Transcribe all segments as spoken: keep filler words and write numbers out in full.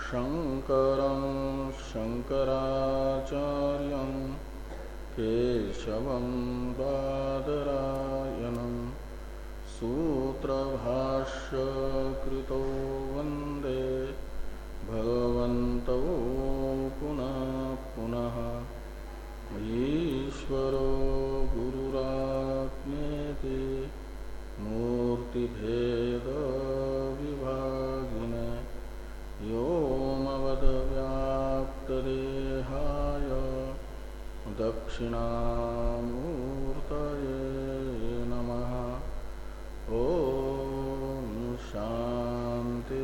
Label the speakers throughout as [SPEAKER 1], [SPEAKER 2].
[SPEAKER 1] शंकरं शंकराचार्यं केशवं बादरायणं सूत्रभाष्यकृतो वन्दे भगवन्तौ पुनः पुनः। ईश्वरो गुरुरात्मेति मूर्तिभेद विभागिने व्योमवद्व्याप्तदेहाय दक्षिणामूर्तये नमः। ओम शांति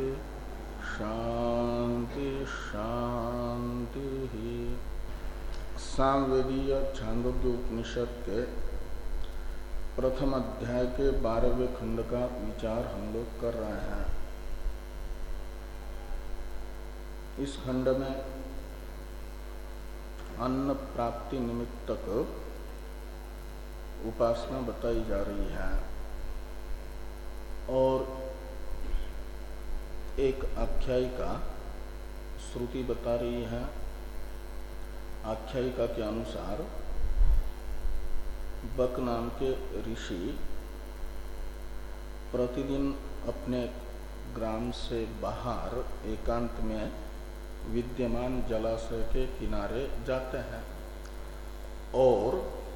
[SPEAKER 1] शांति शांति। सामवेदीय छांदोग्य उपनिषद के प्रथम अध्याय के बारहवें खंड का विचार हम लोग कर रहे हैं। इस खंड में अन्न प्राप्ति निमित्तक उपासना बताई जा रही है और एक आख्यायिका श्रुति बता रही है। आख्यायिका के अनुसार बक नाम के ऋषि प्रतिदिन अपने ग्राम से बाहर एकांत में विद्यमान जलाशय के किनारे जाते हैं और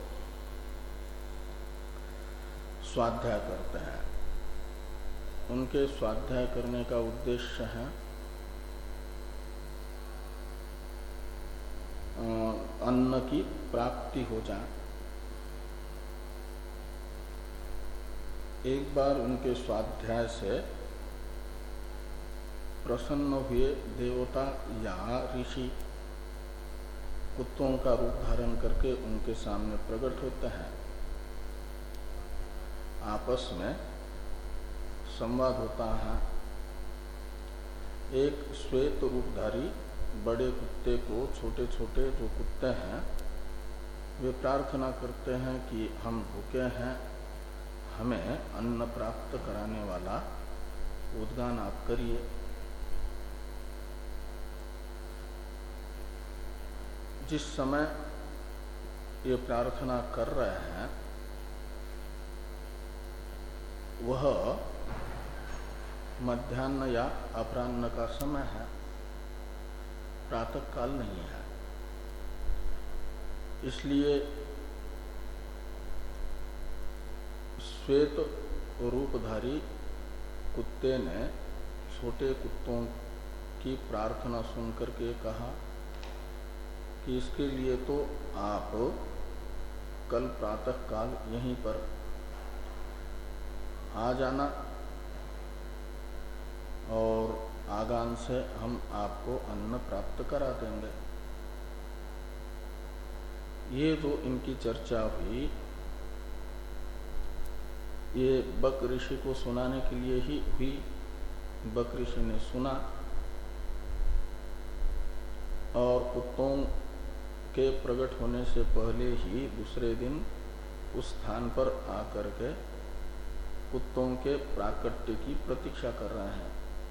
[SPEAKER 1] स्वाध्याय करते हैं। उनके स्वाध्याय करने का उद्देश्य है अन्न की प्राप्ति हो जाए। एक बार उनके स्वाध्याय से प्रसन्न हुए देवता या ऋषि कुत्तों का रूप धारण करके उनके सामने प्रकट होते हैं। आपस में संवाद होता है। एक श्वेत रूपधारी बड़े कुत्ते को छोटे छोटे जो कुत्ते हैं वे प्रार्थना करते हैं कि हम भूखे हैं, हमें अन्न प्राप्त कराने वाला उद्गान आप करिए। जिस समय ये प्रार्थना कर रहे हैं वह मध्याह्न या अपराह्न का समय है, प्रातः काल नहीं है। इसलिए श्वेत रूपधारी कुत्ते ने छोटे कुत्तों की प्रार्थना सुनकर के कहा कि इसके लिए तो आप कल प्रातः काल यहीं पर आ जाना और आगान से हम आपको अन्न प्राप्त करा देंगे। ये जो इनकी चर्चा हुई ये बक ऋषि को सुनाने के लिए ही हुई। बक ऋषि ने सुना और कुत्तों के प्रकट होने से पहले ही दूसरे दिन उस स्थान पर आकर के कुत्तों के प्राकट्य की प्रतीक्षा कर रहे हैं।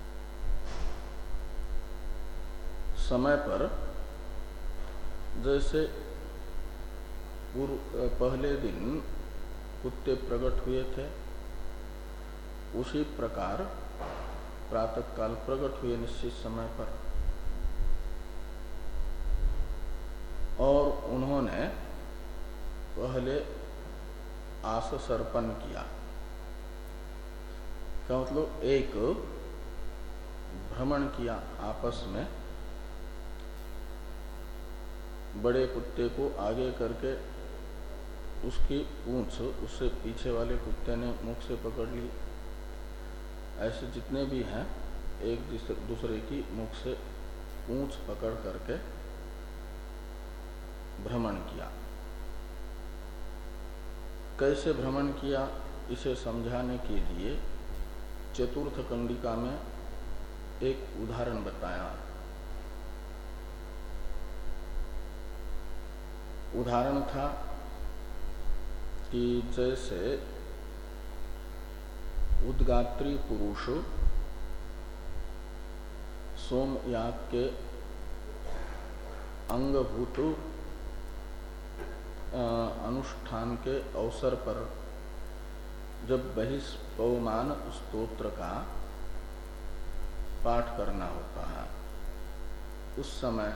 [SPEAKER 1] समय पर जैसे पहले दिन कुत्ते प्रकट हुए थे उसी प्रकार प्रातः काल प्रकट हुए निश्चित समय पर और उन्होंने पहले आस सर्पण किया। क्या मतलब एक भ्रमण किया आपस में, बड़े कुत्ते को आगे करके उसकी पूंछ उससे पीछे वाले कुत्ते ने मुख से पकड़ ली। ऐसे जितने भी हैं एक दूसरे की मुख से पूंछ पकड़ करके भ्रमण किया। कैसे भ्रमण किया इसे समझाने के लिए चतुर्थ कंडिका में एक उदाहरण बताया। उदाहरण था कि जैसे उद्गात्री पुरुष सोमयाग के अंगभूत अनुष्ठान के अवसर पर जब बहिष्पवमान स्तोत्र का पाठ करना होता है, उस समय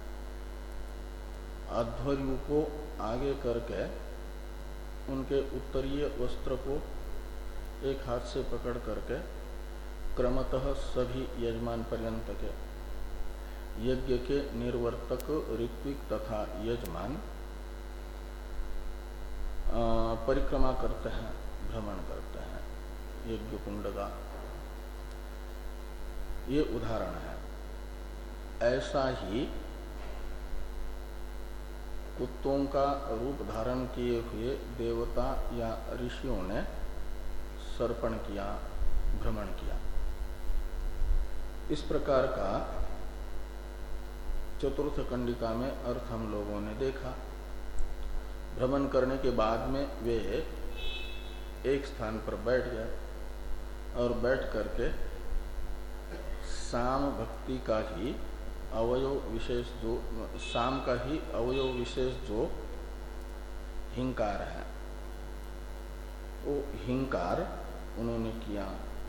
[SPEAKER 1] अध्वर्यु को आगे करके उनके उत्तरीय वस्त्र को एक हाथ से पकड़ करके क्रमतः सभी यजमान पर्यंत के यज्ञ के निर्वर्तक ऋत्विक तथा यजमान परिक्रमा करते हैं, भ्रमण करते हैं यज्ञ कुंड का। ये उदाहरण है। ऐसा ही कुत्तों का रूप धारण किए हुए देवता या ऋषियों ने सर्पण किया, भ्रमण किया। इस प्रकार का चतुर्थ कंडिका में अर्थ हम लोगों ने देखा। भ्रमण करने के बाद में वे एक स्थान पर बैठ गए और बैठ करके साम भक्ति का ही अवयव विशेष जो साम का ही अवयव विशेष जो हिंकार है, वो हिंकार उन्होंने किया।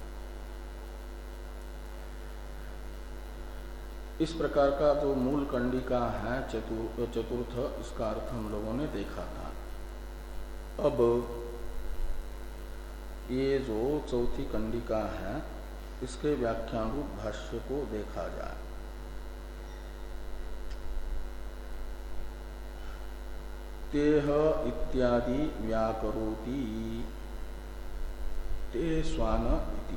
[SPEAKER 1] इस प्रकार का जो मूल कंडिका है चतुर चतुर्थ, इसका अर्थ हम लोगों ने देखा था। अब ये जो चौथी कंडिका है, इसके व्याख्यान रूप भाष्य को देखा जाए। तेह इत्यादि व्याकरोति ते स्वान इति।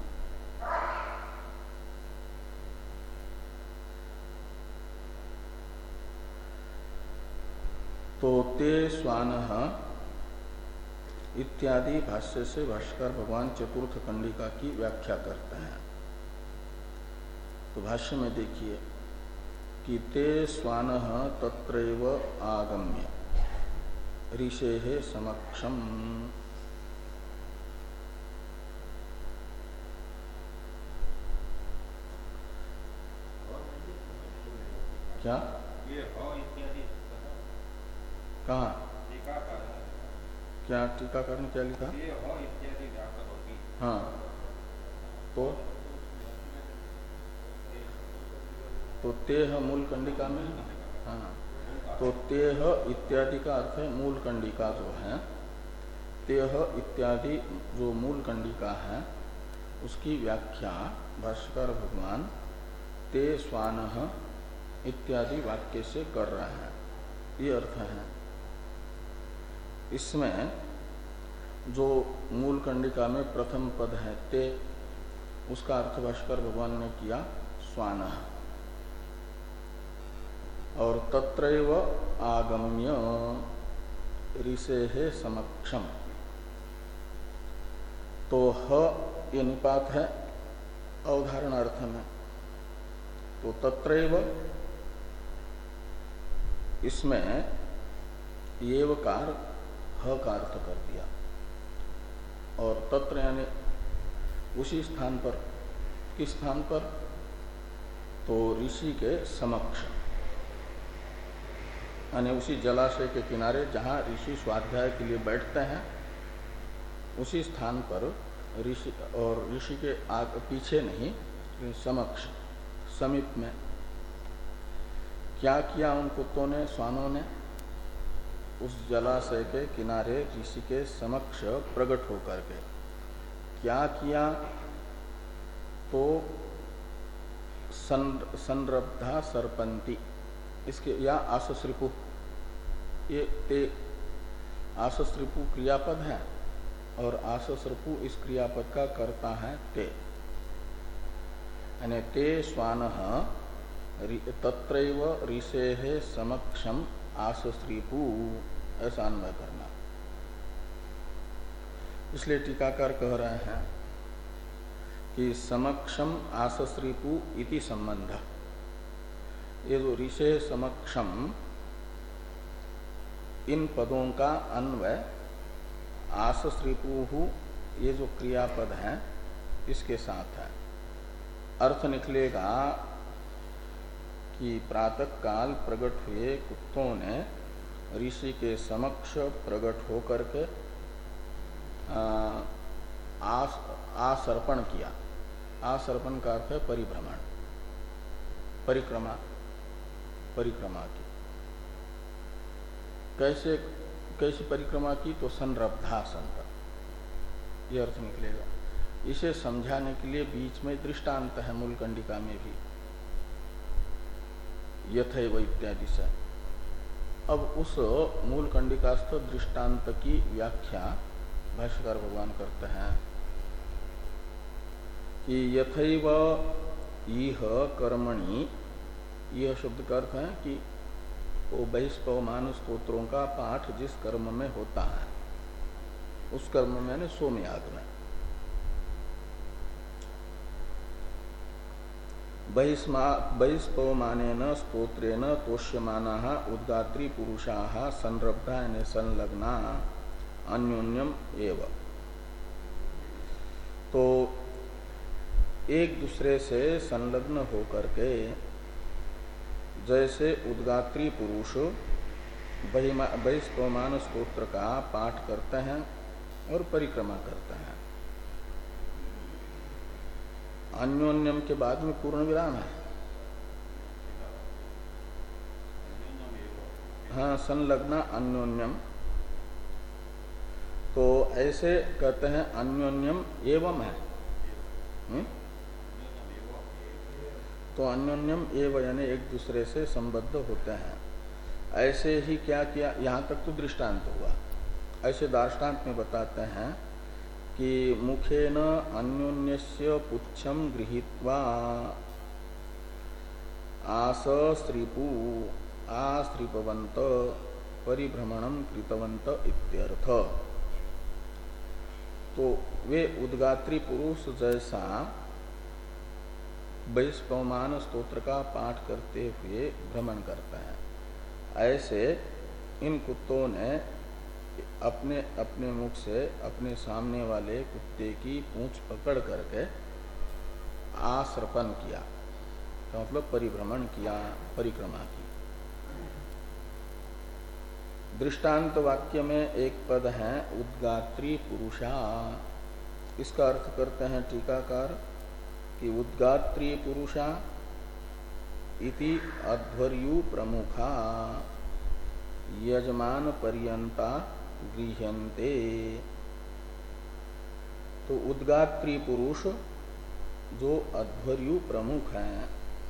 [SPEAKER 1] तो ते स्वान इत्यादि भाष्य से भाष्यकार भगवान चतुर्थ कंडिका की व्याख्या करते हैं। तो भाष्य में देखिए कि ते स्वान तत्रैव आगम्य ऋषेः समक्षम। क्या कहाँ क्या टीकाकार ने क्या लिखा? हाँ, तो तो तेह मूल कंडिका में। हाँ, तो तेह इत्यादि का अर्थ है मूल कंडिका जो है। तेह इत्यादि जो मूल कंडिका है, उसकी व्याख्या भाष्यकार भगवान ते स्वानः इत्यादि वाक्य से कर रहे हैं। ये अर्थ है। इसमें जो मूल कंडिका में प्रथम पद है ते, उसका अर्थ भाष्यकार भगवान ने किया स्वानः। और तत्रैव आगम्य ऋषेः समक्षम, तो ह ये निपात है अवधारण अर्थ में। तो तत्रैव इसमें एवकार ह का अर्थ कर दिया, और तत्र यानी उसी स्थान पर। किस स्थान पर? तो ऋषि के समक्ष, यानी उसी जलाशय के किनारे जहाँ ऋषि स्वाध्याय के लिए बैठते हैं, उसी स्थान पर ऋषि, और ऋषि के आग पीछे नहीं, समक्ष समीप में। क्या किया उन कुत्तों ने, स्वानों ने? उस जलाशय के किनारे ऋषि के समक्ष प्रकट होकर के क्या किया? तो संरब्धा सर्पंती, इसके या आसस्रिपु, ये ते आसस्रिपु क्रियापद है और आसस्रिपु इस क्रियापद का कर्ता है ते। यानी ते स्वानः तत्रैव ऋषेः समक्षम आसस्रिपु, ऐसा अन्वय करना। इसलिए टीकाकार कह रहे हैं कि समक्षम आसस्रिपु इति संबंध। ये जो ऋषे समक्षम, इन पदों का अन्वय आसस्रिपु, ये जो क्रियापद है, इसके साथ है। अर्थ निकलेगा कि प्रातः काल प्रकट हुए कुत्तों ने ऋषि के समक्ष प्रकट होकर के आसर्पण किया। आसर्पण का अर्थ है परिभ्रमण, परिक्रमा, परिक्रमा की। कैसे कैसे परिक्रमा की? तो संरब्धा संत, यह अर्थ निकलेगा। इसे समझाने के लिए बीच में दृष्टांत है मूल कंडिका में भी, यथैव इत्यादि से। अब उस मूल कंडिकास्थ दृष्टांत की व्याख्या भाष्यकार भगवान करते हैं कि यथैव इह कर्मणि, यह शब्द का अर्थ है कि वो बहिष्पवमान स्तोत्रों का पाठ जिस कर्म में होता है, उस कर्म में यानी सोमयाग में, बहिष्पवमानेन स्तोत्रेण तोष्यमानाः उद्गात्री पुरुषाः संरब्धा यानी संलग्ना अन्योन्यम एव। तो एक दूसरे से संलग्न होकर के जैसे उद्गात्री पुरुष बहिष्पवमान स्तोत्र का पाठ करते हैं और परिक्रमा करते हैं। अन्योन्यम के बाद में पूर्ण विराम है। हाँ, संलग्ना अन्योन्यम। तो ऐसे कहते हैं अन्योन्यम एवं है। हुँ? तो अन्योन्यम एवं यानी एक दूसरे से संबद्ध होते हैं। ऐसे ही क्या किया, यहाँ तक तो दृष्टांत हुआ। ऐसे दार्ष्टान्त में बताते हैं कि मुखेन अन्योन्यस्य पुच्छम गृहीत्वा आसस्त्रीपु आस्त्रीपवंत परिभ्रमणम कृतवंत इत्यर्थ। तो वे उद्गात्री पुरुष जैसा बहिष्पवमान स्तोत्र का पाठ करते हुए भ्रमण करते हैं, ऐसे इन कुत्तों ने अपने अपने मुख से अपने सामने वाले कुत्ते की पूंछ पकड़ करके आसर्पण किया, तो मतलब परिभ्रमण किया, परिक्रमा की। दृष्टांत वाक्य में एक पद है उद्गात्री पुरुषा। इसका अर्थ करते हैं टीकाकार कि उद्गात्री पुरुषा इति अध्वर्यु प्रमुखा यजमान पर्यंता गृह्यन्ते। तो उद्गात्री पुरुष जो अध्वर्यु प्रमुख हैं,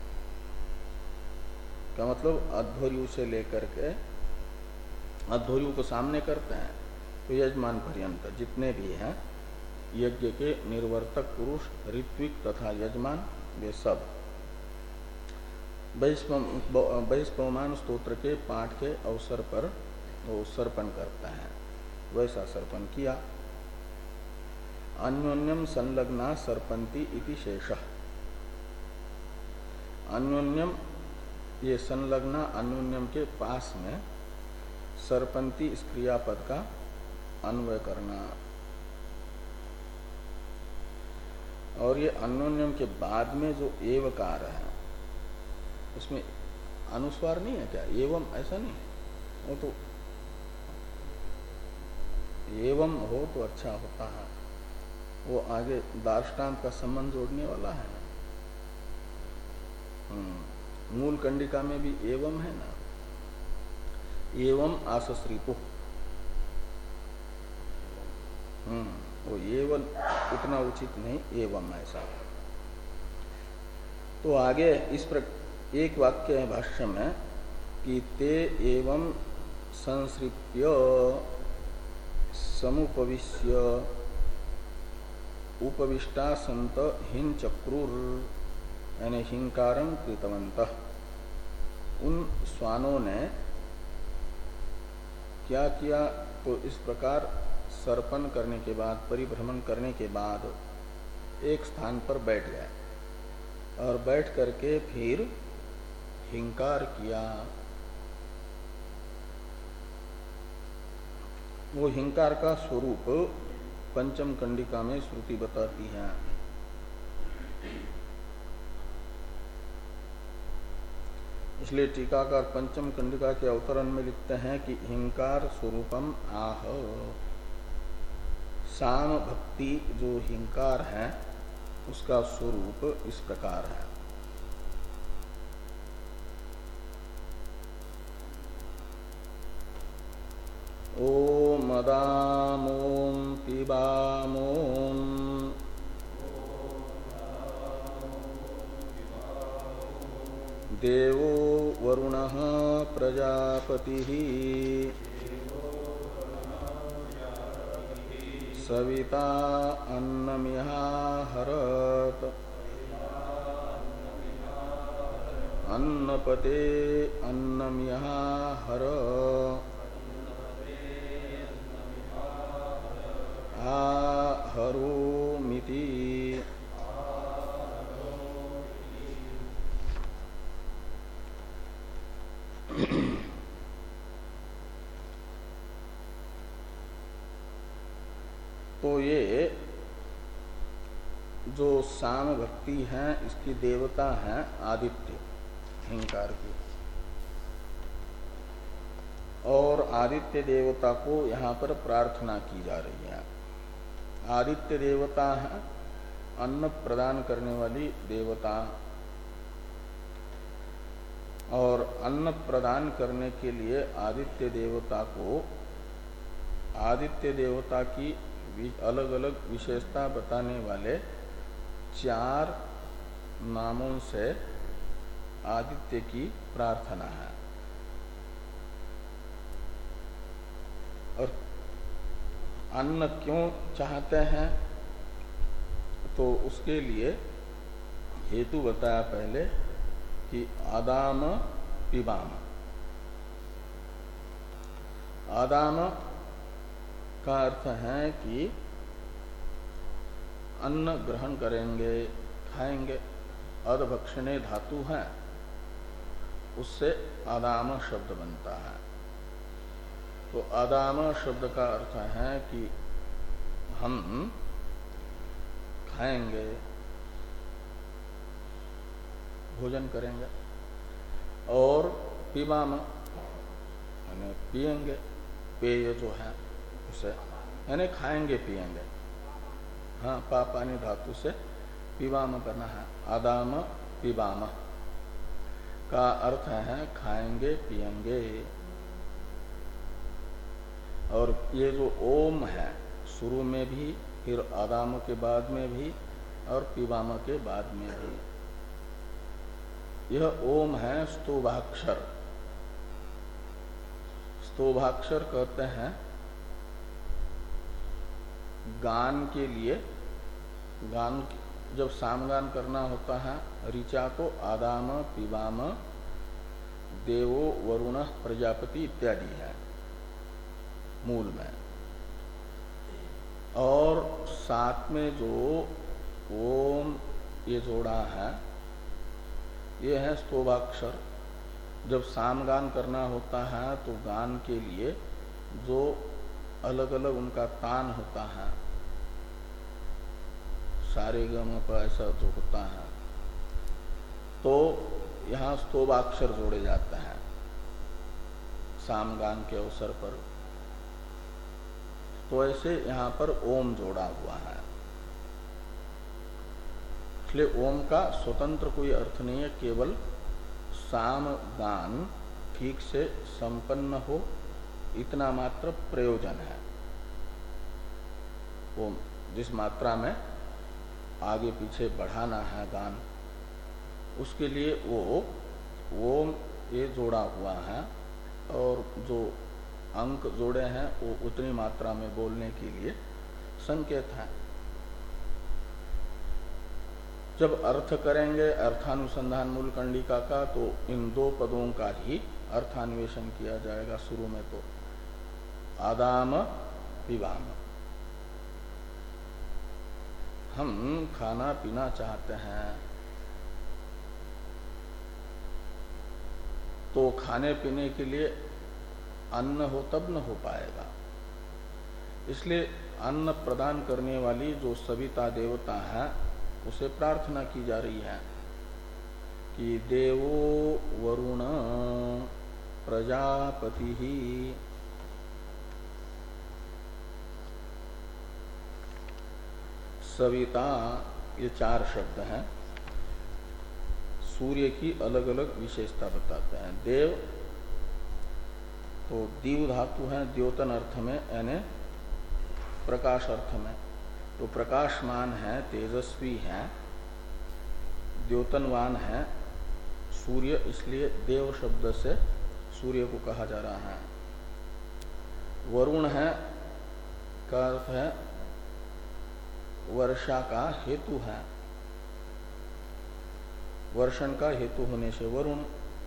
[SPEAKER 1] क्या मतलब अध्वर्यु से लेकर के, अध्वर्यु को सामने करते हैं तो यजमान पर्यंत जितने भी हैं यज्ञ के निर्वर्तक पुरुष, ऋत्विक तथा यजमान, वे सब बहिष्पवमान स्तोत्र के पाठ के अवसर पर वो सर्पण करते हैं। वैसा सर्पण किया। अन्योन्यम संलग्ना सर्पंती इति शेषः। अन्योन्यम, ये संलग्ना अन्योन्यम के पास में सर्पंती इस क्रियापद का अन्वय करना। और ये अन्योन्यम के बाद में जो एवकार है उसमें अनुस्वार नहीं है क्या? एवं ऐसा नहीं है, वो तो एवं हो तो अच्छा होता है। वो आगे दार्ष्टान्त का संबंध जोड़ने वाला है ना। मूल कंडिका में भी एवं है ना, एवं आसस्त्रीपु। हम्म वो एवं उतना उचित नहीं, एवं ऐसा। तो आगे इस प्रकार एक वाक्य है भाष्य में कि ते एवं संसृप्य समुपविश्य उपविष्टा संत हिं चक्रुर यानी हिंकारं कृतवन्तः। उन स्वानों ने क्या किया? तो इस प्रकार सर्पण करने के बाद, परिभ्रमण करने के बाद एक स्थान पर बैठ गए और बैठ करके फिर हिंकार किया। वो हिंकार का स्वरूप पंचम कंडिका में श्रुति बताती है। इसलिए टीकाकार पंचम कंडिका के अवतरण में लिखते हैं कि हिंकार स्वरूपम आह। साम भक्ति जो हिंकार है उसका स्वरूप इस प्रकार है। ओम अदामोम पिबामोम देवो वरुणः प्रजापतिः सविता अन्नमिहाहरत् अन्नपते अन्नमिहाहर आहरोमिति। तो ये जो साम भक्ति है इसकी देवता है आदित्य हिंकार की, और आदित्य देवता को यहाँ पर प्रार्थना की जा रही है। आदित्य देवता है अन्न प्रदान करने वाली देवता, और अन्न प्रदान करने के लिए आदित्य देवता को आदित्य देवता की अलग अलग विशेषता बताने वाले चार नामों से आदित्य की प्रार्थना है। और अन्न क्यों चाहते हैं तो उसके लिए हेतु बताया पहले कि आदाम पिबाम। आदाम का अर्थ है कि अन्न ग्रहण करेंगे, खाएंगे। अदभक्षणे धातु है, उससे आदाम शब्द बनता है। तो आदाम शब्द का अर्थ है कि हम खाएंगे, भोजन करेंगे, और पिबाम यानी पिएंगे, पेय जो है उसे यानी खाएंगे पिएंगे। हाँ, पा पानी धातु से पिबाम बना है। आदाम पिबाम का अर्थ है खाएंगे पिएंगे। और ये जो ओम है शुरू में भी, फिर आदाम के बाद में भी, और पिबाम के बाद में भी, यह ओम है स्तोभाक्षर। स्तोभाक्षर कहते हैं गान के लिए। गान जब सामगान करना होता है, ऋचा तो आदाम पिबाम देवो वरुण प्रजापति इत्यादि है मूल में, और साथ में जो ओम ये जोड़ा है ये है स्तोभाक्षर। जब सामगान करना होता है तो गान के लिए जो अलग अलग उनका तान होता है, सारे गम पर ऐसा जो होता है, तो यहाँ स्तोभाक्षर जोड़े जाते हैं सामगान के अवसर पर। तो ऐसे यहाँ पर ओम जोड़ा हुआ है। इसलिए ओम का स्वतंत्र कोई अर्थ नहीं है, केवल सामगान ठीक से संपन्न हो इतना मात्र प्रयोजन है। ओम जिस मात्रा में आगे पीछे बढ़ाना है गान, उसके लिए वो ओम ये जोड़ा हुआ है, और जो अंक जोड़े हैं वो उतनी मात्रा में बोलने के लिए संकेत है। जब अर्थ करेंगे अर्थानुसंधान मूल कंडिका का, तो इन दो पदों का ही अर्थान्वेषण किया जाएगा। शुरू में तो आदाम पिबाम, हम खाना पीना चाहते हैं, तो खाने पीने के लिए अन्न हो तब न हो पाएगा। इसलिए अन्न प्रदान करने वाली जो सविता देवता है उसे प्रार्थना की जा रही है कि देवो वरुण प्रजापति ही सविता, ये चार शब्द हैं, सूर्य की अलग अलग विशेषता बताते हैं। देव तो दीव धातु है द्योतन अर्थ में, यानी प्रकाश अर्थ में, तो प्रकाशमान है, तेजस्वी है, द्योतनवान है सूर्य, इसलिए देव शब्द से सूर्य को कहा जा रहा है। वरुण है का अर्थ है वर्षा का हेतु है, वर्षण का हेतु होने से वरुण।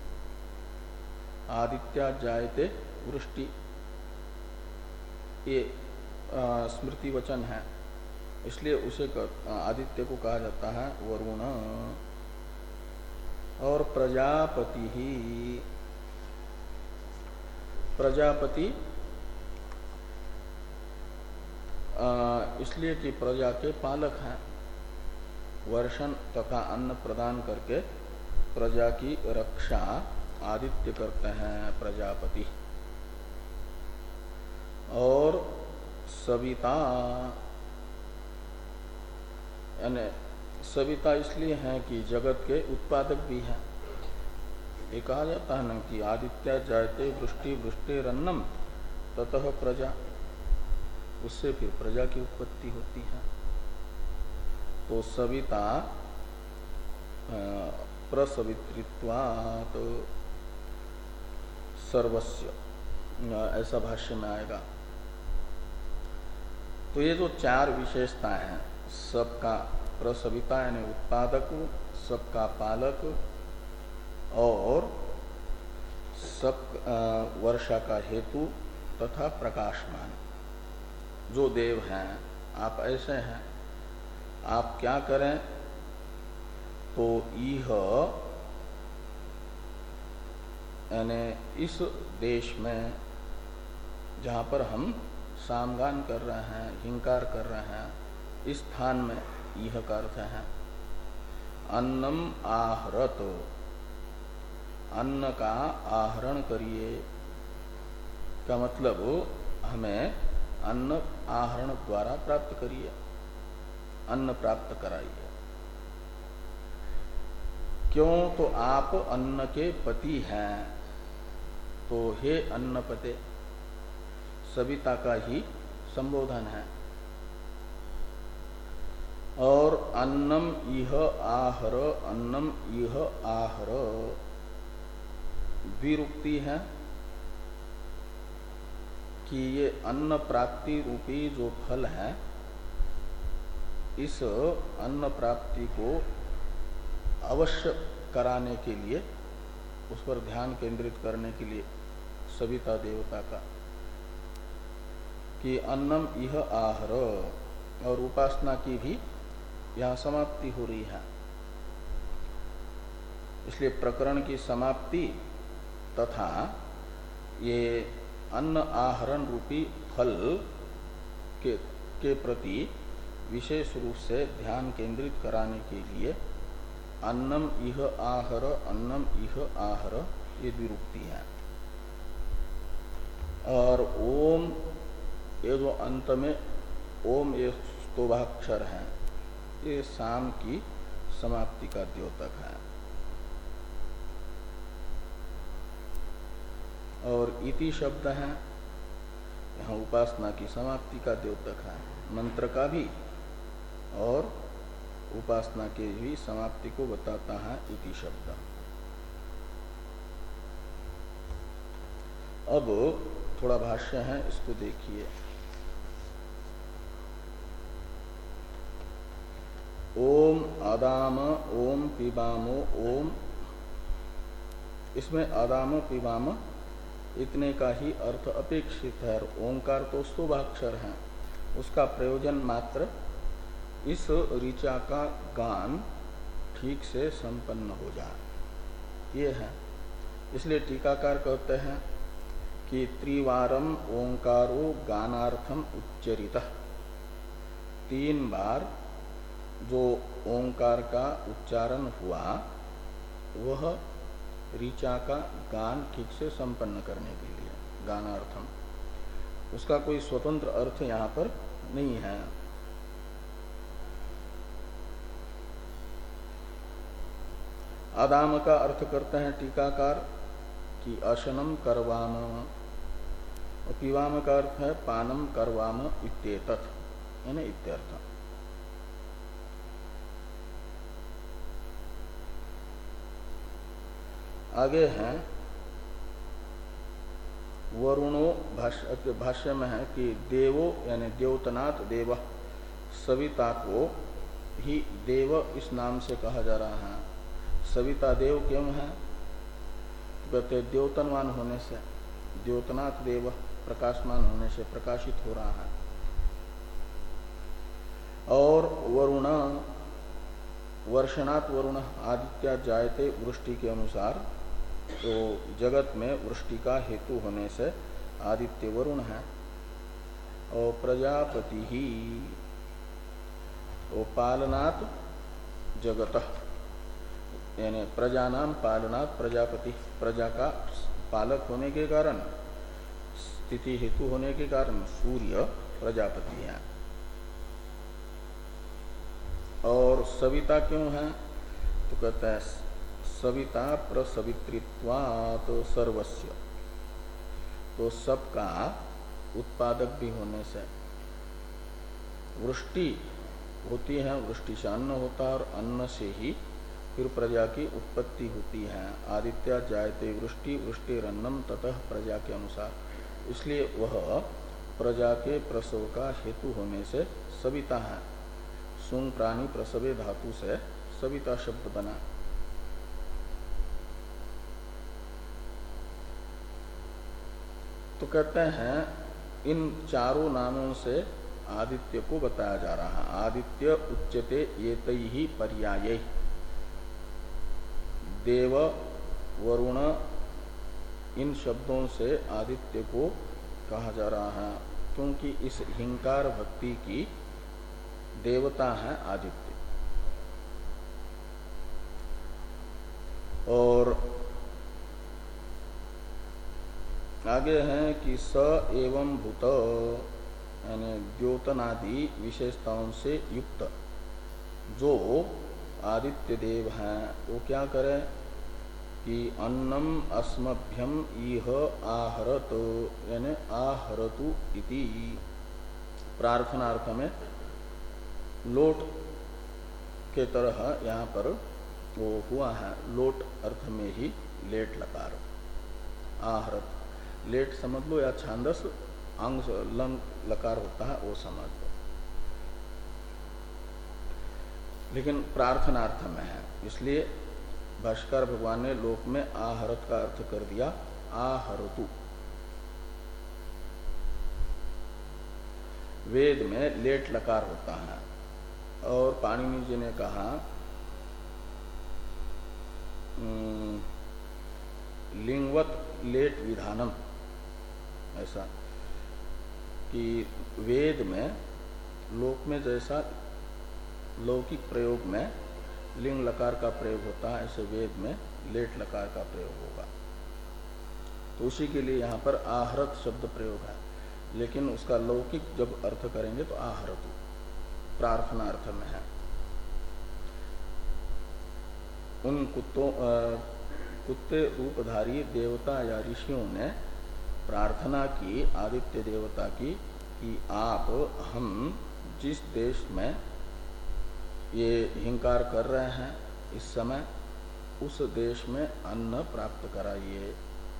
[SPEAKER 1] आदित्या जायते वृष्टि, ये स्मृति वचन है, इसलिए उसे आदित्य को कहा जाता है वरुण। और प्रजापति ही, प्रजापति इसलिए कि प्रजा के पालक हैं, वर्षण तथा अन्न प्रदान करके प्रजा की रक्षा आदित्य करते हैं प्रजापति। और सविता, यानी सविता इसलिए है कि जगत के उत्पादक भी हैं। ये कहा जाता है ना कि आदित्य जायते वृष्टि वृष्टिरन्नम ततः प्रजा, उससे फिर प्रजा की उत्पत्ति होती है। तो सविता प्रसवित्रित्वात् सर्वस्य, ऐसा भाष्य में आएगा। तो ये जो चार विशेषताएं हैं, सबका प्रसविता यानी उत्पादक, सबका पालक और सब वर्षा का हेतु तथा प्रकाशमान, जो देव हैं आप ऐसे हैं, आप क्या करें तो यह यानी इस देश में जहाँ पर हम सामगान कर रहे हैं, हिंकार कर रहे हैं, इस स्थान में यह का अर्थ है अन्नम आहरत, अन्न का आहरण करिए, का मतलब हमें अन्न आहरण द्वारा प्राप्त करिए, अन्न प्राप्त कराइए। क्यों? तो आप अन्न के पति हैं, तो हे अन्नपते, सविता का ही संबोधन है। और अन्नम इह आहर, अन्नम इह आहर द्विरुक्ति है कि ये अन्न प्राप्ति रूपी जो फल है, इस अन्न प्राप्ति को अवश्य कराने के लिए, उस पर ध्यान केंद्रित करने के लिए सविता देवता का, कि अन्नम इह आहर, और उपासना की भी यहाँ समाप्ति हो रही है। इसलिए प्रकरण की समाप्ति तथा ये अन्न आहरण रूपी फल के, के प्रति विशेष रूप से ध्यान केंद्रित कराने के लिए अन्नम इह आहर, अन्नम इह आहर, ये द्विरुक्ति है। और ओम, ये जो अंत में ओम ये स्तोभाक्षर है, ये शाम की समाप्ति का द्योतक है। और इति शब्द है, यहाँ उपासना की समाप्ति का द्योतक है, मंत्र का भी और उपासना के भी समाप्ति को बताता है इति शब्द। अब थोड़ा भाष्य है, इसको देखिए। ओम आदाम ओम पिबामो ओम, इसमें आदाम पिबाम इतने का ही अर्थ अपेक्षित है। ओंकार तो स्तोभाक्षर है, उसका प्रयोजन मात्र इस ऋचा का गान ठीक से संपन्न हो जाए, ये है। इसलिए टीकाकार कहते हैं कि त्रिवारम ओंकारो गानार्थम उच्चरितः, तीन बार जो ओंकार का उच्चारण हुआ वह ऋचा का गान ठीक से संपन्न करने के लिए, गानार्थम। उसका कोई स्वतंत्र अर्थ यहाँ पर नहीं है। आदाम का अर्थ करते हैं टीकाकार कि अशनम करवाम, और पीवाम का अर्थ है पानम करवाम इत्येतत्, यानी इत्यर्थ। आगे हैं वरुणो, भाष्य भाष्य में है कि देवो यानी देवतनाथ देव, सविता को ही देव इस नाम से कहा जा रहा है। सविता देव क्यों है? तो कहते द्योतनवान होने से, द्योतनाथ देव प्रकाशमान होने से, प्रकाशित हो रहा है। और वरुण, वर्षणात् वरुण आदित्य जायते वृष्टि के अनुसार, तो जगत में वृष्टि का हेतु होने से आदित्य वरुण है। और प्रजापति ही, तो पालनात् जगत, यानी प्रजा नाम पालनात् प्रजापति, प्रजा का पालक होने के कारण, स्थिति हेतु होने के कारण सूर्य प्रजापति है। और सविता क्यों है? तो कहते हैं सविता प्रसवित्रित्वात् सर्वस्य, तो सबका उत्पादक भी होने से। वृष्टि होती है, वृष्टि से अन्न होता है, और अन्न से ही फिर प्रजा की उत्पत्ति होती है। आदित्य जायते वृष्टि, वृष्टिरन्नम ततः प्रजा के अनुसार, इसलिए वह प्रजा के प्रसव का हेतु होने से सविता है। सुंग प्राणी प्रसवे धातु से सविता शब्द बना। तो कहते हैं इन चारों नामों से आदित्य को बताया जा रहा है। आदित्य उच्यते एतैहि पर्यायै, देव वरुण इन शब्दों से आदित्य को कहा जा रहा है, क्योंकि इस हिंकार भक्ति की देवता है आदित्य। और आगे है कि स एवं भूत, यानी द्योतनादि विशेषताओं से युक्त जो आदित्य देव हैं, वो क्या करें कि अन्नम अस्मभ्यम इह आहरत, यानी आहरतु इति, प्रार्थनार्थ में लोट के तरह यहाँ पर वो हुआ है। लोट अर्थ में ही लेट लकार, आहरत, लेट समझ लो, या छांदस अंग लंग लकार होता है वो समझ लो, लेकिन प्रार्थनार्थ में है, इसलिए भाष्कर भगवान ने लोक में आहरत का अर्थ कर दिया आहरतु। वेद में लेट लकार होता है, और पाणिनि जी ने कहा लिंगवत लेट विधानम, ऐसा कि वेद में लोक में जैसा लौकिक प्रयोग में लिंग लकार का प्रयोग होता है, ऐसे वेद में लेट लकार का प्रयोग होगा। तो उसी के लिए यहाँ पर आहरत शब्द प्रयोग है, लेकिन उसका लौकिक जब अर्थ करेंगे तो आहरतु प्रार्थना अर्थ में है। उन कुत्तों कुत्ते रूपधारी देवता या ऋषियों ने प्रार्थना की आदित्य देवता की कि आप हम जिस देश में ये हिंकार कर रहे हैं इस समय, उस देश में अन्न प्राप्त कराइए।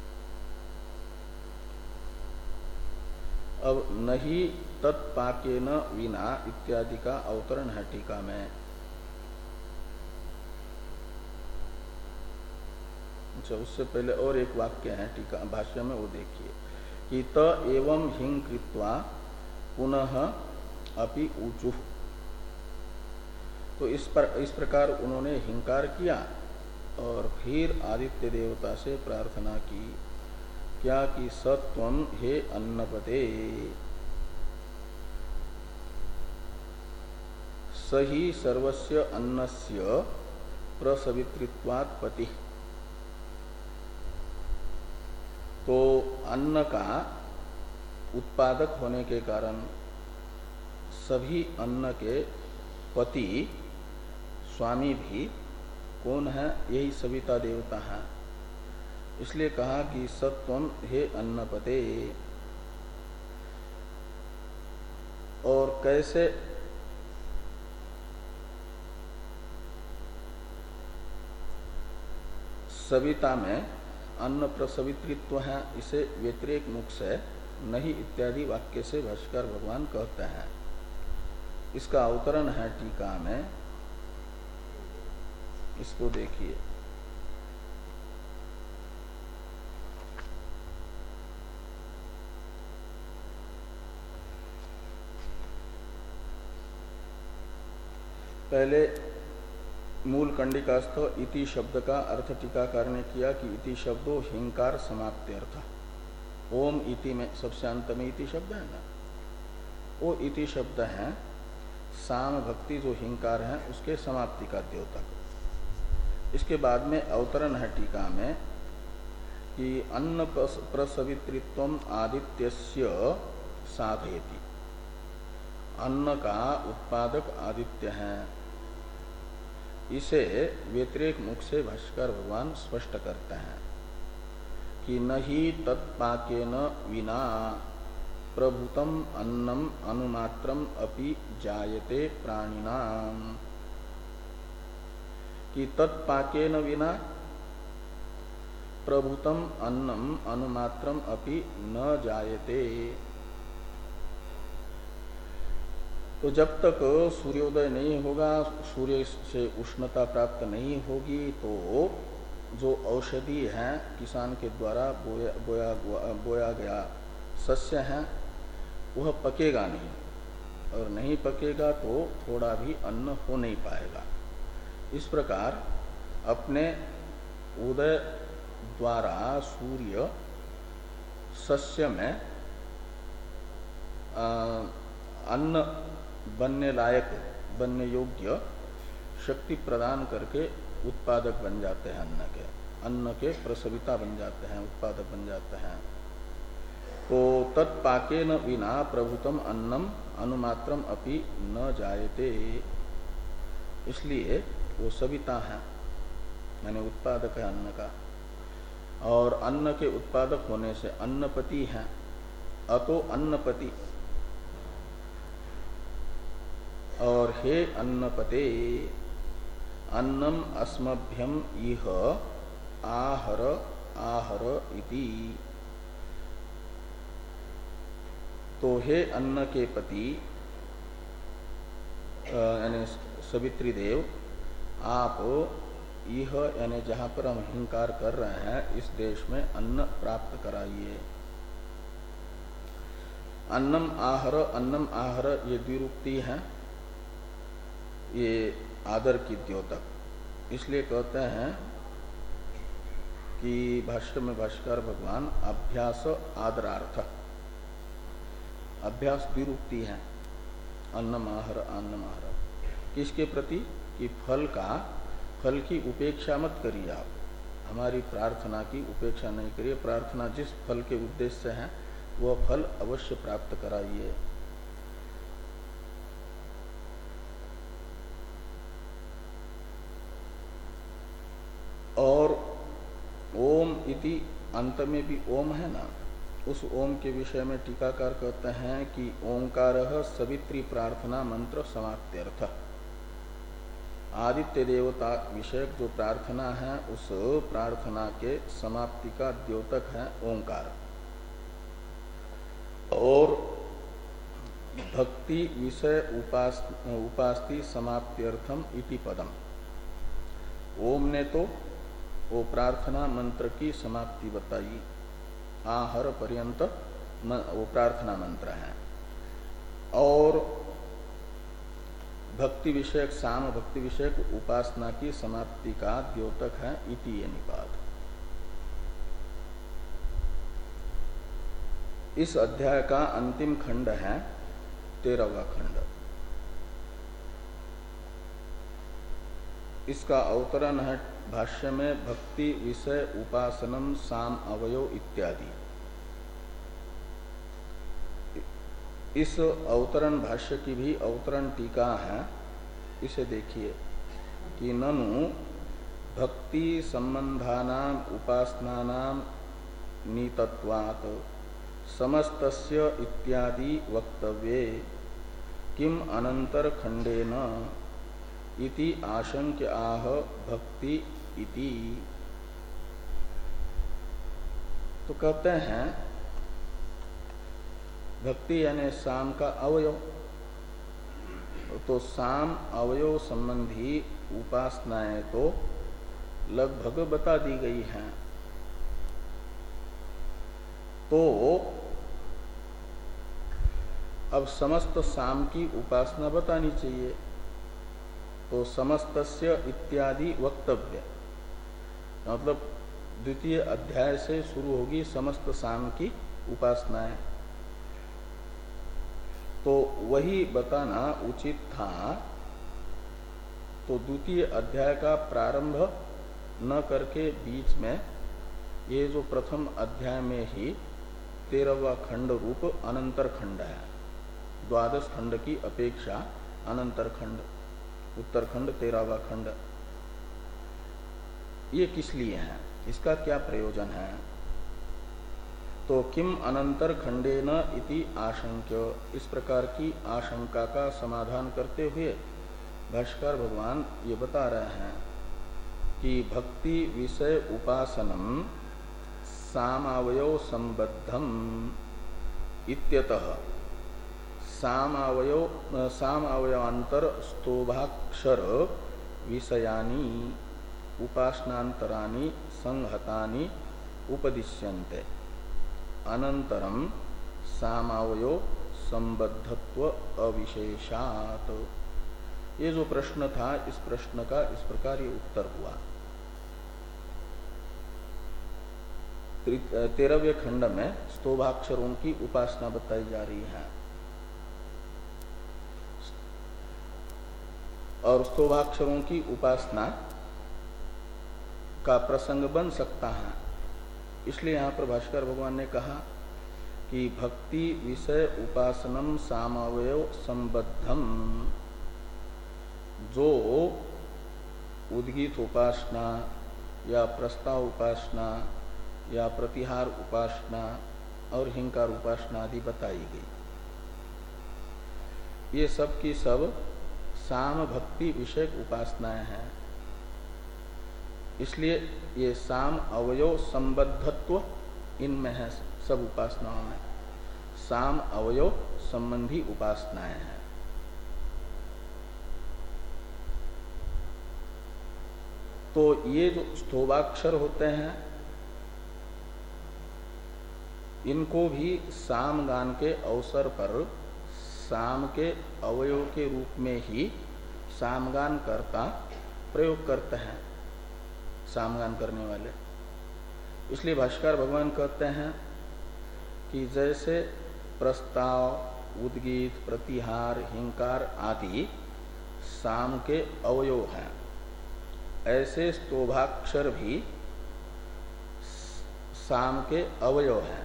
[SPEAKER 1] अब नहीं तत्पाके न विना इत्यादि का अवतरण है टीका में। अच्छा, उससे पहले और एक वाक्य है टीका भाष्य में, वो देखिए कि त एवं हिंग कृत्वा पुनः अपि ऊचुः। तो इस पर इस प्रकार उन्होंने हिंकार किया और फिर आदित्य देवता से प्रार्थना की, क्या कि सत्वम हे अन्नपते, सही सर्वस्य अन्नस्य प्रसवित्रित्वात् पति, तो अन्न का उत्पादक होने के कारण सभी अन्न के पति स्वामी भी कौन है? यही सविता देवता है। इसलिए कहा कि सत्वम हे अन्नपते। और कैसे सविता में अन्न प्रसवित्रित्व है, इसे व्यतिरेक मुख से नहीं इत्यादि वाक्य से भाष्यकार भगवान कहते हैं। इसका अवतरण है टीका में, इसको देखिए। पहले मूल कंडिकास्थ इति शब्द का अर्थ टीकाकार ने किया कि इति शब्दो हिंकार समाप्ति अर्थ। ओम इति में सबसे अंत में इति शब्द है ना, वो इति शब्द है साम भक्ति जो हिंकार है उसके समाप्ति का द्योतक। इसके बाद में अवतरण है टीका में कि अन्न प्रसवित्रित्वम आदित्यस्य साधयति। अन्न का उत्पादक आदित्य है, इसे व्यतिरेक मुख से भाष्यकार भगवान स्पष्ट करते हैं कि न ही तत्पाकेन विना प्रभुतम अन्नम अनुमात्रम अपि जायते प्राणिनाम। कि तत्पाकेन विना प्रभुतम अन्नम अनुमात्रम अपि न जायते। तो जब तक सूर्योदय नहीं होगा, सूर्य से उष्णता प्राप्त नहीं होगी, तो जो औषधि है किसान के द्वारा बोया बोया बोया गया सस्य है वह पकेगा नहीं, और नहीं पकेगा तो थोड़ा भी अन्न हो नहीं पाएगा। इस प्रकार अपने उदय द्वारा सूर्य सस्य में आ, अन्न बनने लायक, बनने योग्य शक्ति प्रदान करके उत्पादक बन जाते हैं। अन्न के अन्न के प्रसविता बन जाते हैं, उत्पादक बन जाते हैं। तो तत्पाकेन विना प्रभुतम अन्नम अनुमात्रम अपि न जायते। इसलिए वो सविता है, यानी उत्पादक है अन्न का। और अन्न के उत्पादक होने से अन्नपति है, अतो अन्नपति। और हे अन्नपते अन्नम अस्मभ्यम इह आहर आहर इति। तो हे अन्न के पति यानी सवित्री देव, आप यह यानी जहाँ पर हम हिंकार कर रहे हैं इस देश में अन्न प्राप्त कराइए। अन्नम आहर, अन्नम आहर ये द्विरूक्ति है, ये आदर की द्योतक। इसलिए कहते हैं कि भाष्य में भाष्यकार भगवान अभ्यास आदरार्थ, अभ्यास द्विरूक्ति है अन्नम आहर अन्नम आहर। किसके प्रति? कि फल का, फल की उपेक्षा मत करिए आप, हमारी प्रार्थना की उपेक्षा नहीं करिए। प्रार्थना जिस फल के उद्देश्य से है वह फल अवश्य प्राप्त कराइए। और ओम इति अंत में भी ओम है ना, उस ओम के विषय में टीकाकार कहते हैं कि ओंकारः सवित्री प्रार्थना मंत्र समाप्त्यर्थ। आदित्य देवता विषयक जो प्रार्थना है उस प्रार्थना के समाप्ति का द्योतक है ओंकार। और भक्ति विषय उपास उपास्ति समाप्त्यर्थम इति पदम। ओम ने तो वो प्रार्थना मंत्र की समाप्ति बताई, आहर पर्यंत वो प्रार्थना मंत्र है। और भक्ति विषयक, साम भक्ति विषयक उपासना की समाप्ति का द्योतक है इति ये निपात। इस अध्याय का अंतिम खंड है तेरहवां खंड। इसका अवतरण है भाष्य में भक्ति विषय उपासनम साम अवयव इत्यादि, इस अवतरण भाष्य की भी अवतरण टीका है। इसे देखिए कि ननु भक्ति संबंधानाम उपासनानाम नीतत्वात् समस्तस्य इत्यादि वक्तव्ये किम अनंतर खंडेन इति आशंक्य आह भक्ति इति। तो कहते हैं भक्ति यानी साम का अवयव, तो साम अवयव संबंधी उपासनाएं तो लगभग बता दी गई हैं। तो अब समस्त साम की उपासना बतानी चाहिए, तो समस्तस्य इत्यादि वक्तव्य, मतलब द्वितीय अध्याय से शुरू होगी समस्त साम की उपासनाएं, तो वही बताना उचित था। तो द्वितीय अध्याय का प्रारंभ न करके बीच में ये जो प्रथम अध्याय में ही तेरहवा खंड रूप अनंतर खंड है, द्वादश खंड की अपेक्षा अनंतर खंड, उत्तर खंड तेरहवा खंड, ये किस लिए है, इसका क्या प्रयोजन है? तो किम अनंतर खंडेन इति आशंक्य, इस प्रकार की आशंका का समाधान करते हुए भाष्यकार भगवान ये बता रहे हैं कि भक्ति विषय उपासनम सामावयव संबद्धम इत्यतः सामावयव सामावयवांतर स्तोभाक्षर विषयानि उपासनांतरानि संहतानि उपदिश्यन्ते अनंतरम सामावयो संबद्धत्व अविशेषात। ये जो प्रश्न था, इस प्रश्न का इस प्रकार ये उत्तर हुआ। तेरहवें खंड में स्तोभाक्षरों की उपासना बताई जा रही है, और स्तोभाक्षरों की उपासना का प्रसंग बन सकता है, इसलिए यहाँ पर भाष्कर भगवान ने कहा कि भक्ति विषय उपासनम सामावयव संबद्धम, जो उद्गीत उपासना या प्रस्ताव उपासना या प्रतिहार उपासना और हिंकार उपासना आदि बताई गई, ये सब की सब साम भक्ति विषयक उपासनाएं हैं। इसलिए ये साम अवयव संबद्धत्व इनमें है, सब उपासनाओं में साम अवयव संबंधी उपासनाएं हैं। तो ये जो स्तोभाक्षर होते हैं, इनको भी साम गान के अवसर पर साम के अवयव के रूप में ही सामगान करता प्रयोग करते हैं, सामगान करने वाले। इसलिए भाष्यकार भगवान कहते हैं कि जैसे प्रस्ताव, उद्गीत, प्रतिहार, हिंकार आदि साम के अवयव हैं, ऐसे स्तोभाक्षर भी साम के अवयव हैं।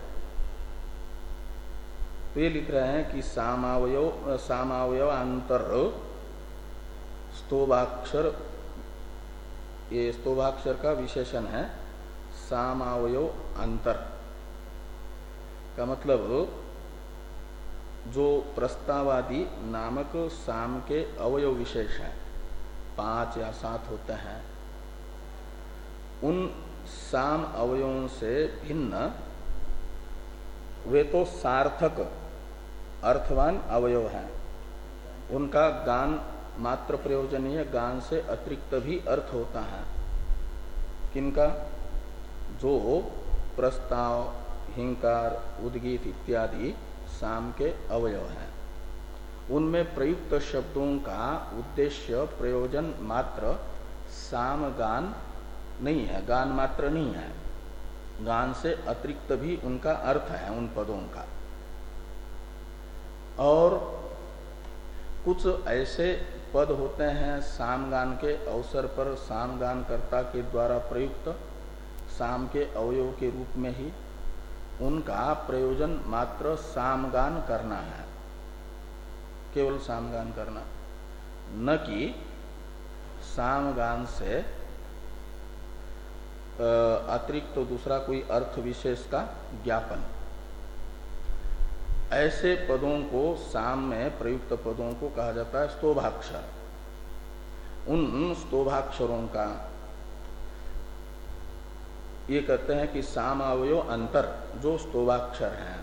[SPEAKER 1] तो ये लिख रहे हैं कि सामावयव सामावयवांतर स्तोभाक्षर, ये स्तोभाक्षर का विशेषण है सामावयव अंतर का मतलब जो प्रस्तावादि नामक साम के अवयव विशेष हैं, पांच या सात होते हैं, उन साम अवयवों से भिन्न वे तो सार्थक अर्थवान अवयव हैं। उनका गान मात्र प्रयोजनीय, गान से अतिरिक्त भी अर्थ होता है। किनका? जो प्रस्ताव, हिंकार, उद्गीत इत्यादि साम के अवयव हैं, उनमें प्रयुक्त शब्दों का उद्देश्य प्रयोजन मात्र साम गान नहीं है, गान मात्र नहीं है, गान से अतिरिक्त भी उनका अर्थ है उन पदों का। और कुछ ऐसे पद होते हैं सामगान के अवसर पर सामगान कर्ता के द्वारा प्रयुक्त साम के अवयव के रूप में ही उनका प्रयोजन मात्र सामगान करना है, केवल सामगान करना, न कि सामगान से अतिरिक्त तो दूसरा कोई अर्थ विशेष का ज्ञापन। ऐसे पदों को साम में प्रयुक्त पदों को कहा जाता है स्तोभाक्षर। उन स्तोभाक्षरों का ये कहते हैं कि सामावयो अंतर जो स्तोभाक्षर हैं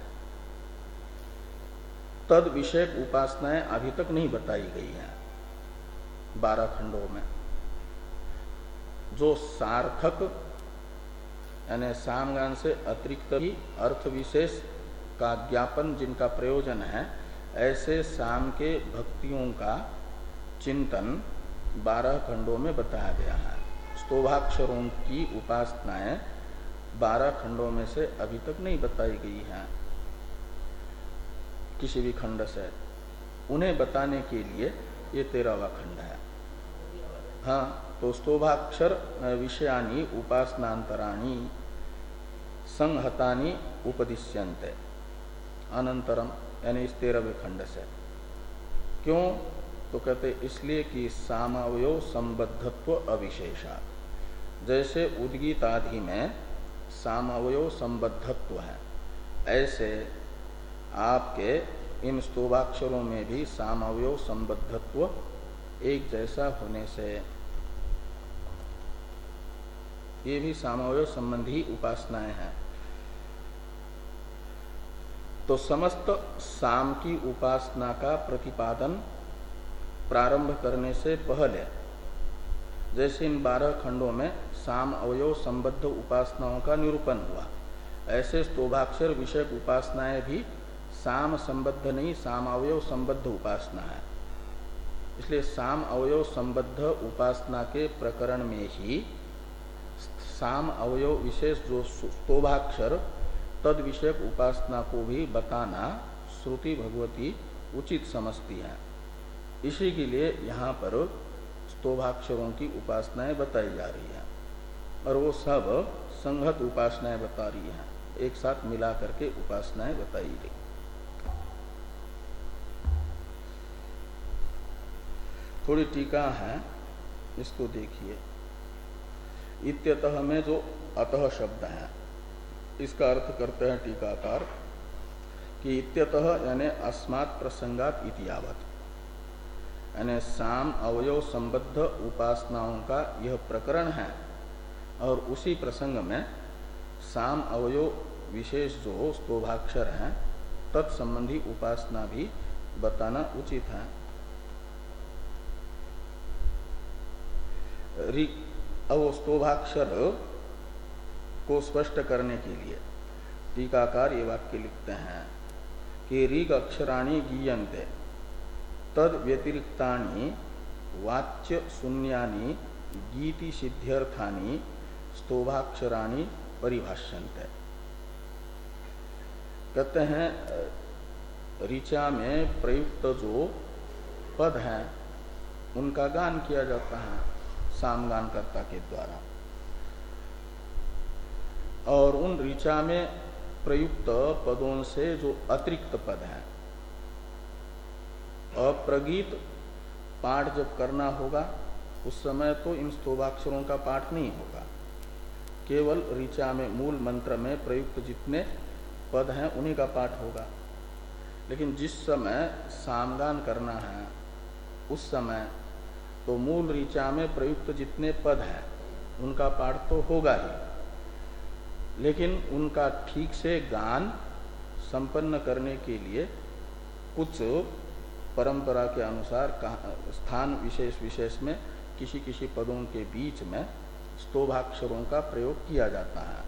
[SPEAKER 1] तद विषयक उपासनाएं अभी तक नहीं बताई गई हैं बारह खंडों में। जो सार्थक यानी सामगान से अतिरिक्त ही अर्थ विशेष का ज्ञापन जिनका प्रयोजन है, ऐसे साम के भक्तियों का चिंतन बारह खंडों में बताया गया है। स्तोभाक्षरों की उपासनाएं बारह खंडों में से अभी तक नहीं बताई गई हैं किसी भी खंड से। उन्हें बताने के लिए ये तेरहवां खंड है। हाँ, तो स्तोभाक्षर विषयानी उपासनांतराणी संहतानी उपदिश्यन्ते अनंतरम, यानी इस तेरहवें खंड से। क्यों? तो कहते इसलिए कि सामावयो संबद्धत्व अविशेषा, जैसे उद्गीतादि में सामावयो संबद्धत्व है, ऐसे आपके इन स्तोभाक्षरों में भी सामावयो संबद्धत्व एक जैसा होने से ये भी सामावय संबंधी उपासनाएं हैं। तो समस्त साम की उपासना का प्रतिपादन प्रारंभ करने से पहले जैसे इन बारह खंडों में साम अवयव संबद्ध उपासनाओं का निरूपण हुआ, ऐसे स्तोभाक्षर विषयक उपासनाएं भी साम संबद्ध नहीं साम अवयव संबद्ध उपासना है। इसलिए साम अवयव संबद्ध उपासना के प्रकरण में ही साम अवयव विशेष जो स्तोभाक्षर तद विषयक उपासना को भी बताना श्रुति भगवती उचित समझती है। इसी के लिए यहाँ पर स्तोभाक्षरों की उपासनाएं बताई जा रही हैं और वो सब संगत उपासनाएं बता रही हैं, एक साथ मिला करके उपासनाएं बताई गई। थोड़ी टीका है, इसको देखिए। इत्यतः में जो अतः शब्द है इसका अर्थ करते हैं टीकाकार कि इत्यतः यानी अस्मात् प्रसंगात इतियावत, यानी साम अवयव संबद्ध उपासनाओं का यह प्रकरण है और उसी प्रसंग में साम अवयव विशेष जो स्तोभाक्षर हैं तत्संबंधी उपासना भी बताना उचित है। अब स्तोभाक्षर को स्पष्ट करने के लिए टीकाकार ये वाक्य लिखते हैं कि ऋग अक्षराणि गीयन्ते तद व्यतिरिक्तानि वाच्य शून्यानि गीति सिद्ध्यर्थानि स्तोभाक्षराणि परिभाष्यन्ते। कहते हैं ऋचा में प्रयुक्त जो पद हैं उनका गान किया जाता है सामगानकर्ता के द्वारा, और उन ऋचा में प्रयुक्त पदों से जो अतिरिक्त पद हैं, अप्रगीत पाठ जब करना होगा उस समय तो इन स्तोभाक्षरों का पाठ नहीं होगा, केवल ऋचा में मूल मंत्र में प्रयुक्त जितने पद हैं उन्हीं का पाठ होगा। लेकिन जिस समय सामगान करना है उस समय तो मूल ऋचा में प्रयुक्त जितने पद हैं उनका पाठ तो होगा ही, लेकिन उनका ठीक से गान संपन्न करने के लिए कुछ परंपरा के अनुसार स्थान विशेष विशेष में किसी किसी पदों के बीच में स्तोभाक्षरों का प्रयोग किया जाता है,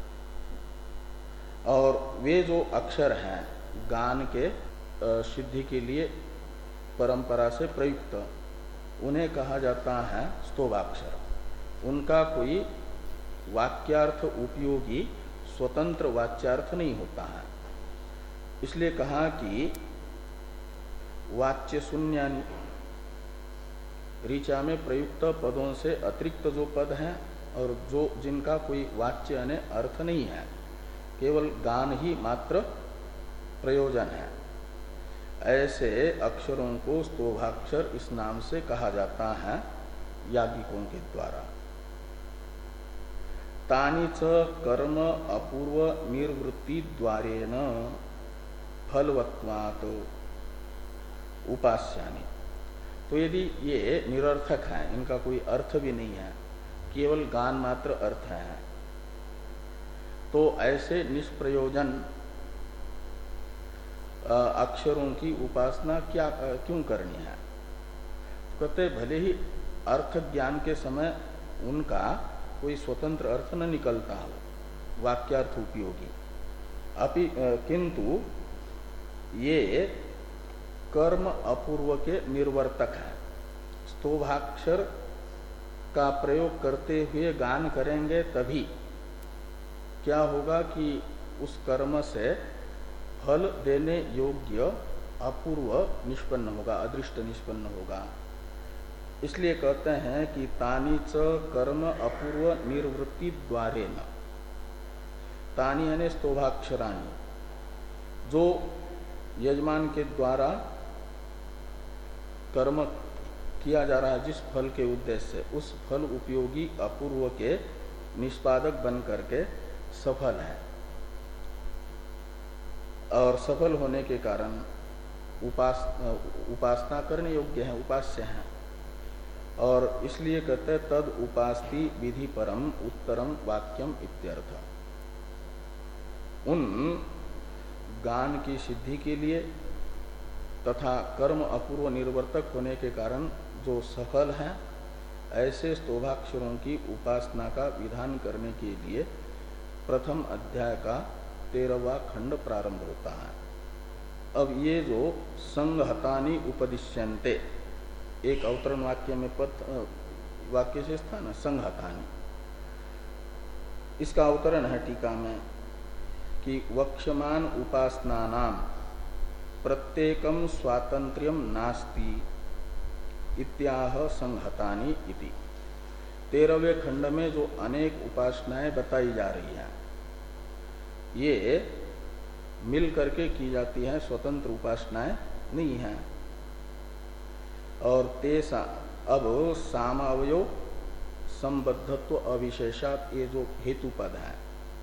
[SPEAKER 1] और वे जो अक्षर हैं गान के सिद्धि के लिए परंपरा से प्रयुक्त उन्हें कहा जाता है स्तोभाक्षर। उनका कोई वाक्यार्थ उपयोगी स्वतंत्र वाच्यार्थ नहीं होता है। इसलिए कहा कि वाच्य शून्यानि, ऋचा में प्रयुक्त पदों से अतिरिक्त जो पद हैं और जो जिनका कोई वाच्य यानी अर्थ नहीं है, केवल गान ही मात्र प्रयोजन है, ऐसे अक्षरों को स्तोभाक्षर इस नाम से कहा जाता है याज्ञिकों के द्वारा। तानि च कर्म अपूर्व निर्वृत्ति द्वारेण फलवत्वात् उपास्यानि। तो यदि ये निरर्थक हैं, इनका कोई अर्थ भी नहीं है, केवल गान मात्र अर्थ है, तो ऐसे निष्प्रयोजन अक्षरों की उपासना क्या क्यों करनी है? तो कहते भले ही अर्थ ज्ञान के समय उनका कोई स्वतंत्र अर्थ न निकलता हो, वाक्यार्थ उपयोगी, अपि किंतु ये कर्म अपूर्व के निर्वर्तक है। स्तोभाक्षर का प्रयोग करते हुए गान करेंगे तभी क्या होगा कि उस कर्म से फल देने योग्य अपूर्व निष्पन्न होगा, अदृष्ट निष्पन्न होगा। इसलिए कहते हैं कि तानि च कर्म अपूर्व निर्वृत्ति द्वारेण, तानि यानी स्तोभाक्षराणि, जो यजमान के द्वारा कर्म किया जा रहा है जिस फल के उद्देश्य से, उस फल उपयोगी अपूर्व के निष्पादक बन करके सफल है, और सफल होने के कारण उपास उपासना करने योग्य है, उपास्य है। और इसलिए कहते तद उपास्ति विधि परम उत्तरम वाक्यम इत्यर्थ। उन गान की सिद्धि के लिए तथा कर्म अपूर्व निर्वर्तक होने के कारण जो सफल है, ऐसे स्तोभाक्षरों की उपासना का विधान करने के लिए प्रथम अध्याय का तेरहवां खंड प्रारंभ होता है। अब ये जो संघहतानि उपदिश्यन्ते, एक अवतरण वाक्य में पद वाक्य से था ना, संघहतानि, इसका अवतरण है टीका में कि वक्ष्यमान उपासनानाम प्रत्येकम स्वातंत्र्यम नास्ति इत्याह संघहतानि इति। तेरहवें खंड में जो अनेक उपासनाएं बताई जा रही हैं, ये मिल करके की जाती हैं, स्वतंत्र उपासनाएं नहीं हैं। और तेसा अब सामावयो संबद्धत्व अविशेषात, ये जो हेतु पद है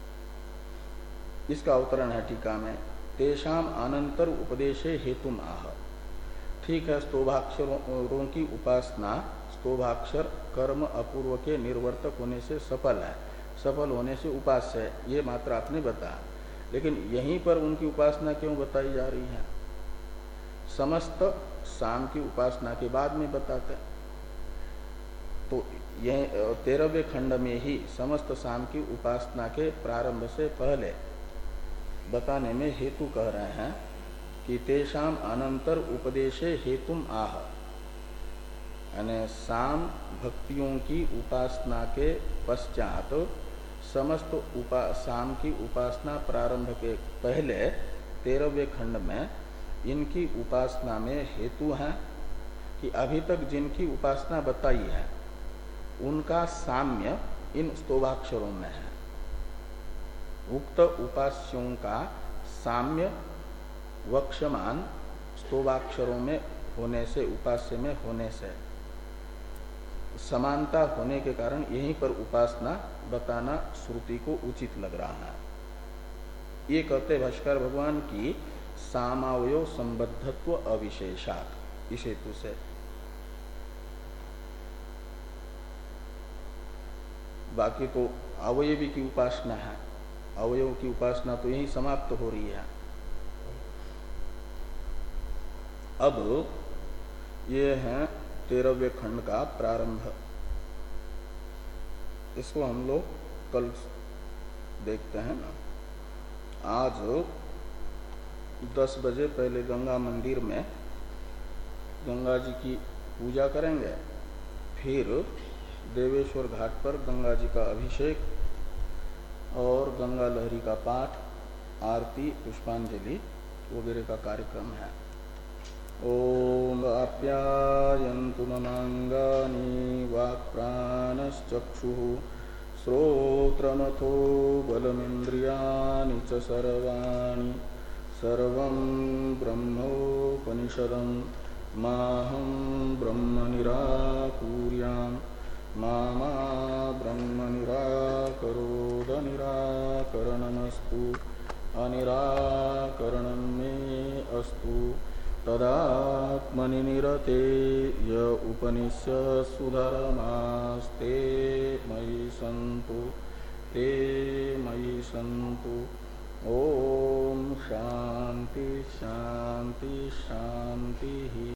[SPEAKER 1] इसका अवतरण है टीका में, तेषाम अनंतर उपदेशे हेतुम आह। ठीक है, स्तोभाक्षरों की उपासना, स्तोभाक्षर कर्म अपूर्व के निर्वर्तक होने से सफल है, सफल होने से उपास्य है, ये मात्र आपने बताया, लेकिन यहीं पर उनकी उपासना क्यों बताई जा रही है? समस्त साम की उपासना के बाद में बताते। तो यह तेरहवें खंड में ही समस्त साम की उपासना के प्रारंभ से पहले बताने में हेतु कह रहे हैं कि तेषाम अनंतर उपदेशे हेतुम आह, यानी साम भक्तियों की उपासना के पश्चात समस्त उपा साम की उपासना प्रारंभ के पहले तेरहवें खंड में इनकी उपासना में हेतु है कि अभी तक जिनकी उपासना बताई है उनका साम्य इन स्तोभाक्षरों में है। उक्त उपास्यों का साम्य वक्ष्यमान स्तोभाक्षरों में होने से, उपास्य में होने से समानता होने के कारण यहीं पर उपासना बताना श्रुति को उचित लग रहा है। ये कहते भाष्कर भगवान की सामावयो संबद्धत्व अविशेषात, इस हेतु से। बाकी तो अवयवी की उपासना है, अवयव की उपासना तो यही समाप्त हो रही है। अब ये है तेरहवें खंड का प्रारंभ, इसको हम लोग कल देखते हैं ना। आज दस बजे पहले गंगा मंदिर में गंगा जी की पूजा करेंगे, फिर देवेश्वर घाट पर गंगा जी का अभिषेक और गंगा लहरी का पाठ, आरती, पुष्पांजलि वगैरह का कार्यक्रम है। ओम आप्यायन्तु ममाङ्गानि वाक्प्राणश्चक्षुः श्रोत्रमथो बलमिन्द्रियाणि च सर्वाणि सर्वं ब्रह्मोपनिषदं माहं ब्रह्म निराकुर्याम् मा मा ब्रह्म निराकरोद निराकरणमस्तु अनिराकरणं मे अस्तु तदात्मनि निरते य उपनिषत्सु धर्मास्ते मयि सन्तु ते मयि सन्तु। ओम शांति शांति शांति।